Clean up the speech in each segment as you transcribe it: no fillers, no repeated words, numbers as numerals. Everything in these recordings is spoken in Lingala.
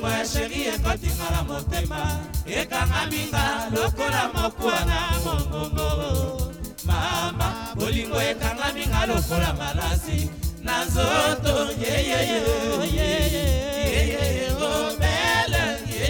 bolingo ya sheri ekotinga na motema ekanga minga lokola mokuwa na mongongo mama bolingo ekanga minga lokola malasi na nzoto yeyeye rebele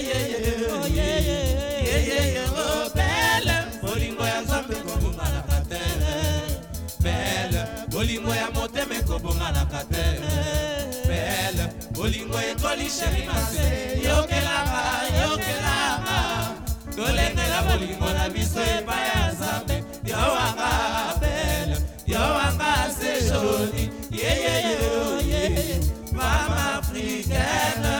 yeyeye rebele bolingo ya nzambe kobonga na katere belle bolingo ya motema ekobonga na katere belle bolingo ekoli sheri mase yokelanga tolengela bolingo na biso epai ya nzambe yowanga belle yowanga se joli yeyeye femme africaine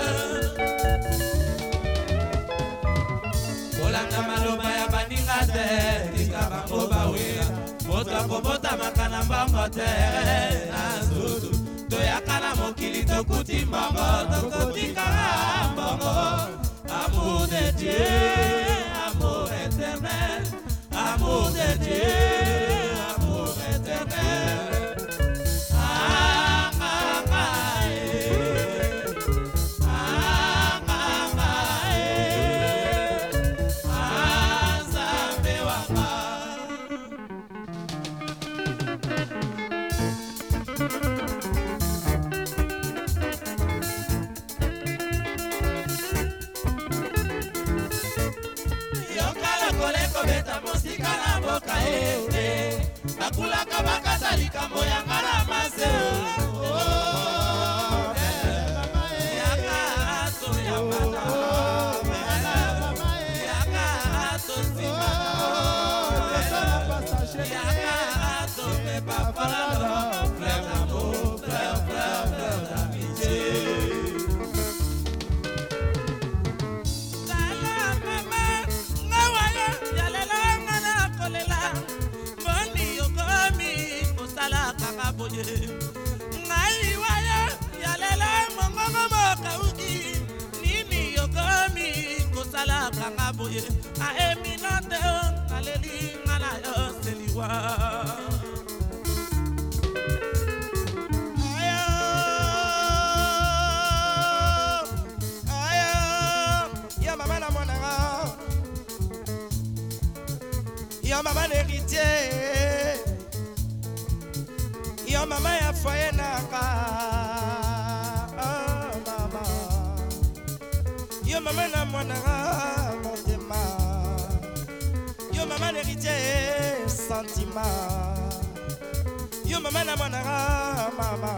kolanda maloba ya baninga te tika bango bawela moto akobota makana mbongo te azuzu toyaka na mokili tokuti mbongo tokotikaka mbongo amour de Dieu amour éternel amour de Dieu amour éternel bakulaka bakata likambo ya ngala mase yaka ato ya mata yaka ato sima yaka ato pepa falalo fleur d'amour fleur d'amitié tala mama ngawayo yalela ngana kolela ngai waya yalela mongongo mokauki nini yokomi kosala kanga boye aeminote naleli ngana yo seliwa ayo ya mama na mwananga ya mama l'héritier yo mama ya foye naka mama yo mama na mwananga motema yo mama l'héritier sentiment yo mama na mwananga mama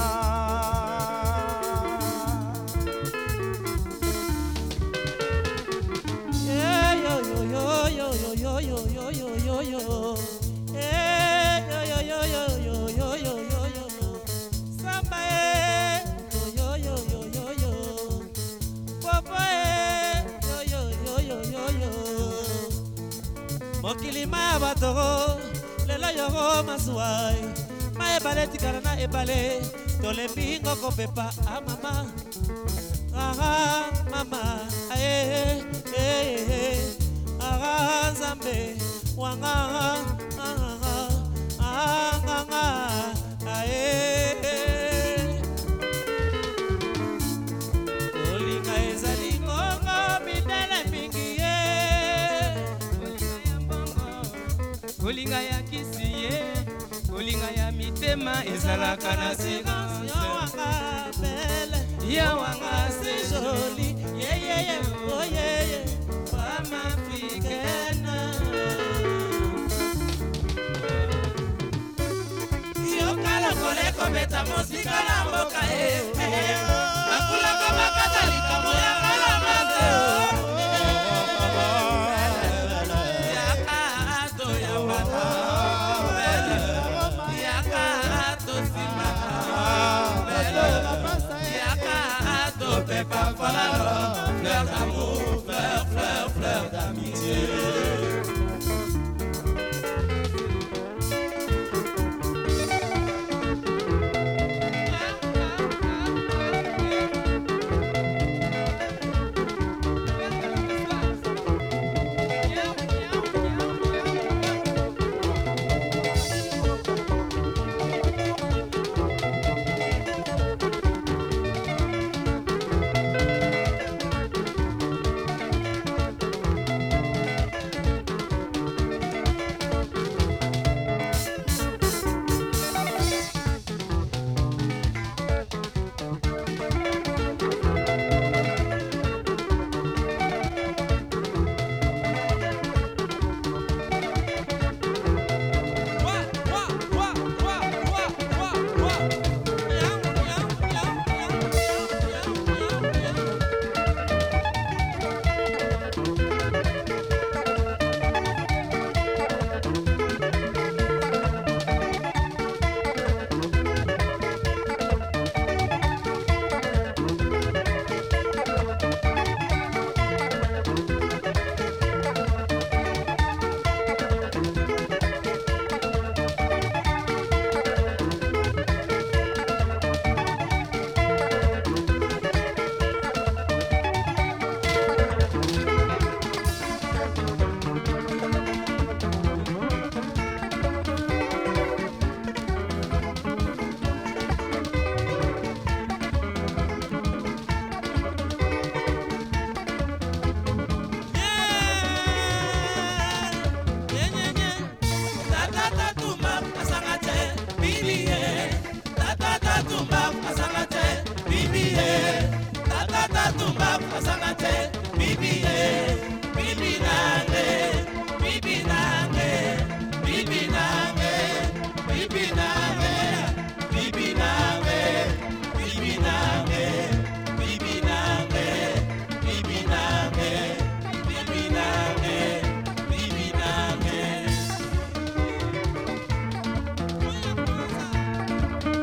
mokilima batoro lelo yoro masuai ma ebale tikala na ebale tolembi ngoko pepa mama mama nzambe wanga olinga ezali ngongo midele mingi ye olinga ya kisi ye olinga ya mitema ezalaka na silence yawanga belle yawanga se joli yeyeye oyeye femme africaine yokala koleko beta mosika na mboka bakulaka bakata likambo ya ngala mazeo Pepa falalo, fleur d'amour, fleur d'amitié.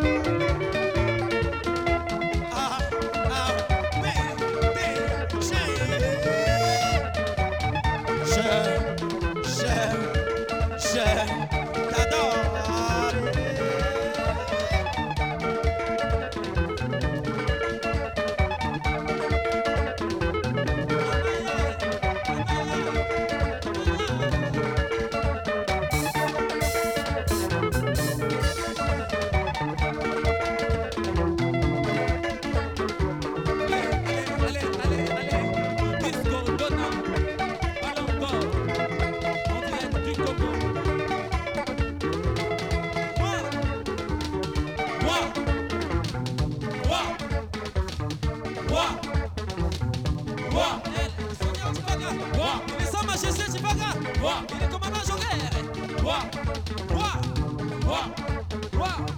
Il est commandant Joguer.